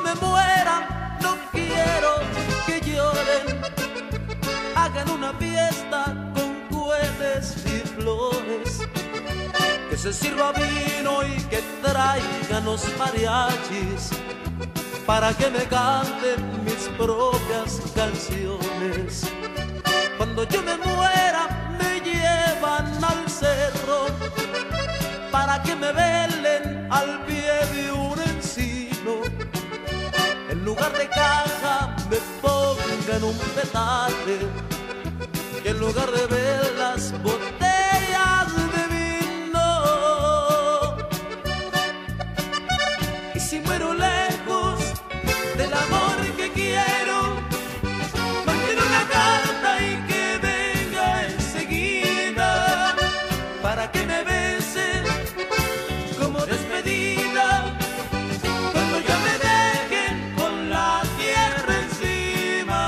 me muera, no quiero que lloren. Hagan una fiesta con cohetes y flores, que se sirva vino y que traigan los mariachis para que me canten mis propias canciones. Cuando yo me muera me llevan al cerro para que me velen al pie de un encino. En lugar de caja me pongan un petate y en lugar de velas botellas de vino. Y si muero lejos del amor que quiero, mándenme una carta y que venga enseguida para que me besen como despedida cuando ya me dejen con la tierra encima.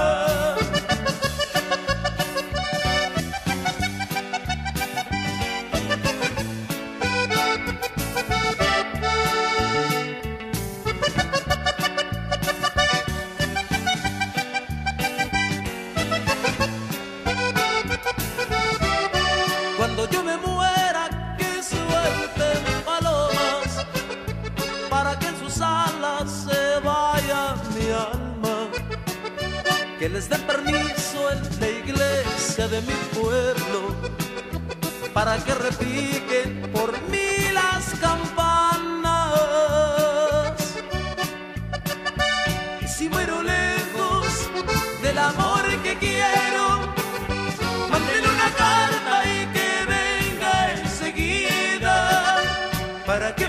Cuando yo me muera, que suelten palomas para que en sus alas se vaya mi alma, que les den permiso en la iglesia de mi pueblo para que repiquen por mí las campanas. Y si muero lejos del amor que quiero, mándenle una carta y que venga enseguida para que